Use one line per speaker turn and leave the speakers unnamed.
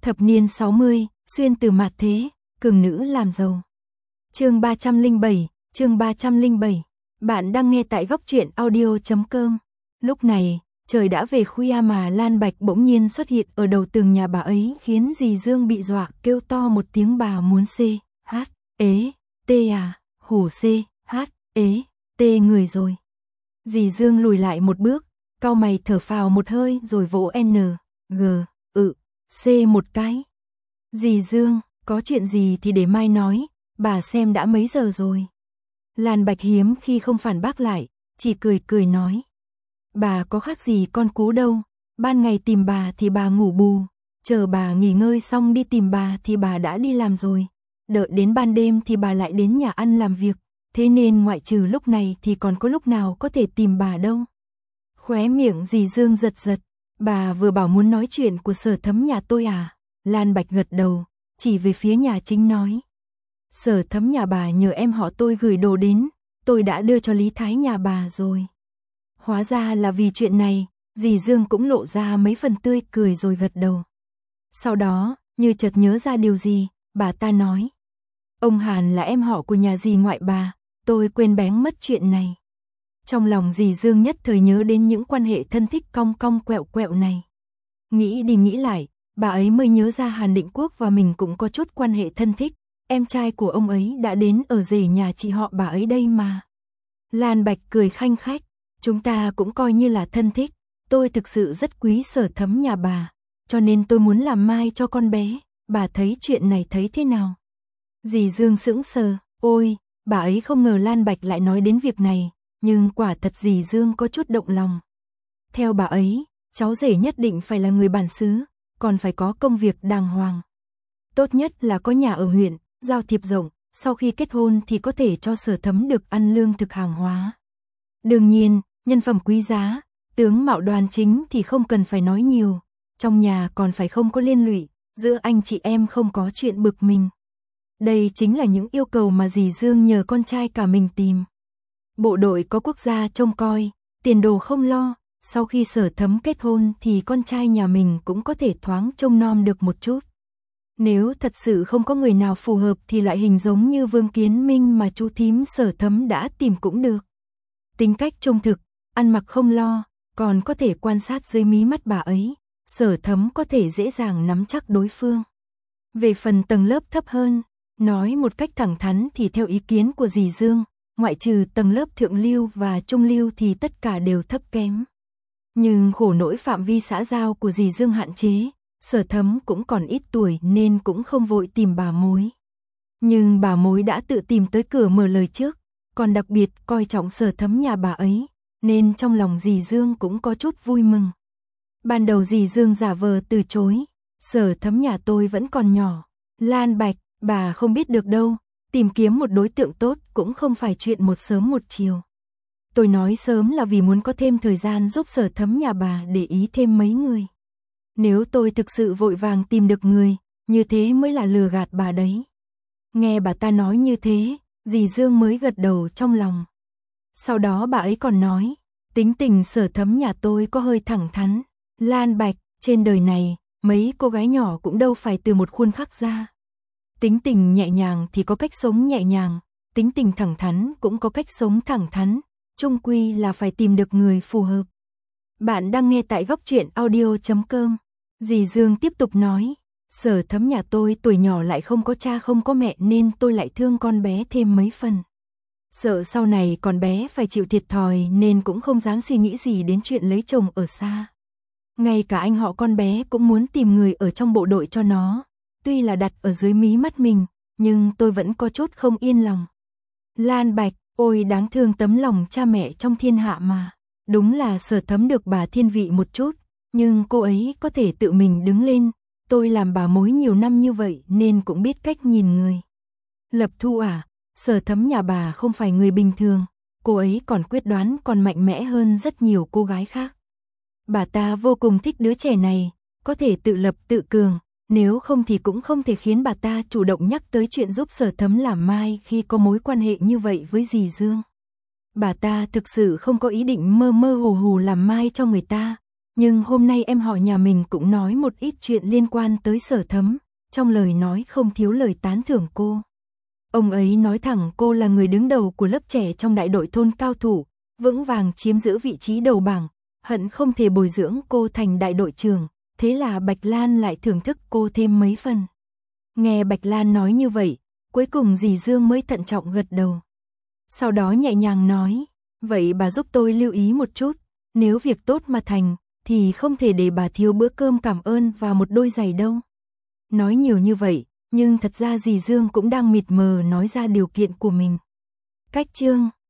Thập niên 60, xuyên từ mạt thế, cường nữ làm giàu. Chương 307, chương 307. Bạn đang nghe tại góc truyện audio.com. Lúc này, trời đã về khuya mà Lan Bạch bỗng nhiên xuất hiện ở đầu tường nhà bà ấy, khiến dì Dương bị dọa, kêu to một tiếng bà muốn hủ người rồi. Dì Dương lùi lại một bước, cau mày thở phào một hơi rồi vỗ một cái. Dì Dương, có chuyện gì thì để mai nói, bà xem đã mấy giờ rồi. Lan Bạch hiếm khi không phản bác lại, chỉ cười nói. Bà có khác gì con cú đâu, ban ngày tìm bà thì bà ngủ bù, chờ bà nghỉ ngơi xong đi tìm bà thì bà đã đi làm rồi, đợi đến ban đêm thì bà lại đến nhà ăn làm việc, thế nên ngoại trừ lúc này thì còn có lúc nào có thể tìm bà đâu. Khóe miệng dì Dương giật, bà vừa bảo muốn nói chuyện của Sở Thấm nhà tôi à? Lan Bạch gật đầu, chỉ về phía nhà chính nói. Sở Thấm nhà bà nhờ em họ tôi gửi đồ đến, tôi đã đưa cho Lý Thái nhà bà rồi. Hóa ra là vì chuyện này, dì Dương cũng lộ ra mấy phần tươi cười rồi gật đầu. Sau đó, như chợt nhớ ra điều gì, bà ta nói. Ông Hàn là em họ của nhà dì ngoại bà, tôi quên bén mất chuyện này. Trong lòng dì Dương nhất thời nhớ đến những quan hệ thân thích cong cong quẹo này. Nghĩ đi nghĩ lại, bà ấy mới nhớ ra Hàn Định Quốc và mình cũng có chút quan hệ thân thích, em trai của ông ấy đã đến ở rể nhà chị họ bà ấy đây mà. Lan Bạch cười khanh khách, chúng ta cũng coi như là thân thích, tôi thực sự rất quý Sở Thấm nhà bà, cho nên tôi muốn làm mai cho con bé, bà thấy chuyện này thấy thế nào? Dì Dương sững sờ, ôi, bà ấy không ngờ Lan Bạch lại nói đến việc này, nhưng quả thật dì Dương có chút động lòng. Theo bà ấy, cháu rể nhất định phải là người bản xứ, còn phải có công việc đàng hoàng. Tốt nhất là có nhà ở huyện, giao thiệp rộng, sau khi kết hôn thì có thể cho Sở Thấm được ăn lương thực hàng hóa. Đương nhiên, nhân phẩm quý giá, tướng mạo đoan chính thì không cần phải nói nhiều, trong nhà còn phải không có liên lụy, giữa anh chị em không có chuyện bực mình. Đây chính là những yêu cầu mà dì Dương nhờ con trai cả mình tìm. Bộ đội có quốc gia trông coi, tiền đồ không lo, sau khi Sở Thấm kết hôn thì con trai nhà mình cũng có thể thoáng trông nom được một chút. Nếu thật sự không có người nào phù hợp thì loại hình giống như Vương Kiến Minh mà chú thím Sở Thấm đã tìm cũng được. Tính cách trung thực, ăn mặc không lo, còn có thể quan sát dưới mí mắt bà ấy, Sở Thấm có thể dễ dàng nắm chắc đối phương. Về phần tầng lớp thấp hơn, nói một cách thẳng thắn thì theo ý kiến của dì Dương, ngoại trừ tầng lớp thượng lưu và trung lưu thì tất cả đều thấp kém. Nhưng khổ nỗi phạm vi xã giao của dì Dương hạn chế, Sở Thấm cũng còn ít tuổi nên cũng không vội tìm bà mối. Nhưng bà mối đã tự tìm tới cửa mở lời trước, còn đặc biệt coi trọng Sở Thấm nhà bà ấy, nên trong lòng dì Dương cũng có chút vui mừng. Ban đầu dì Dương giả vờ từ chối, Sở Thấm nhà tôi vẫn còn nhỏ, Lan Bạch, bà không biết được đâu, tìm kiếm một đối tượng tốt cũng không phải chuyện một sớm một chiều. Tôi nói sớm là vì muốn có thêm thời gian giúp Sở Thấm nhà bà để ý thêm mấy người. Nếu tôi thực sự vội vàng tìm được người, như thế mới là lừa gạt bà đấy. Nghe bà ta nói như thế, dì Dương mới gật đầu trong lòng. Sau đó bà ấy còn nói, tính tình Sở Thấm nhà tôi có hơi thẳng thắn. Lan Bạch, trên đời này, mấy cô gái nhỏ cũng đâu phải từ một khuôn khắc ra. Tính tình nhẹ nhàng thì có cách sống nhẹ nhàng, tính tình thẳng thắn cũng có cách sống thẳng thắn, chung quy là phải tìm được người phù hợp. Bạn đang nghe tại góc truyện audio.com. Dì Dương tiếp tục nói, Sở Thấm nhà tôi tuổi nhỏ lại không có cha không có mẹ nên tôi lại thương con bé thêm mấy phần. Sợ sau này con bé phải chịu thiệt thòi nên cũng không dám suy nghĩ gì đến chuyện lấy chồng ở xa. Ngay cả anh họ con bé cũng muốn tìm người ở trong bộ đội cho nó, tuy là đặt ở dưới mí mắt mình, nhưng tôi vẫn có chút không yên lòng. Lan Bạch, ôi đáng thương tấm lòng cha mẹ trong thiên hạ mà. Đúng là Sở Thấm được bà thiên vị một chút, nhưng cô ấy có thể tự mình đứng lên, tôi làm bà mối nhiều năm như vậy nên cũng biết cách nhìn người. Lập Thu à, Sở Thấm nhà bà không phải người bình thường, cô ấy còn quyết đoán còn mạnh mẽ hơn rất nhiều cô gái khác. Bà ta vô cùng thích đứa trẻ này, có thể tự lập tự cường, nếu không thì cũng không thể khiến bà ta chủ động nhắc tới chuyện giúp Sở Thấm làm mai khi có mối quan hệ như vậy với dì Dương. Bà ta thực sự không có ý định mơ mơ hồ hồ làm mai cho người ta, Nhưng hôm nay em họ nhà mình cũng nói một ít chuyện liên quan tới Sở Thấm, trong lời nói không thiếu lời tán thưởng cô. Ông ấy nói thẳng cô là người đứng đầu của lớp trẻ trong đại đội thôn cao thủ, vững vàng chiếm giữ vị trí đầu bảng, hận không thể bồi dưỡng cô thành đại đội trưởng, thế là Bạch Lan lại thưởng thức cô thêm mấy phần. Nghe Bạch Lan nói như vậy, cuối cùng dì Dương mới thận trọng gật đầu. Sau đó nhẹ nhàng nói, vậy bà giúp tôi lưu ý một chút, nếu việc tốt mà thành, thì không thể để bà thiếu bữa cơm cảm ơn và một đôi giày đâu. Nói nhiều như vậy, nhưng thật ra dì Dương cũng đang mịt mờ nói ra điều kiện của mình. Cách chương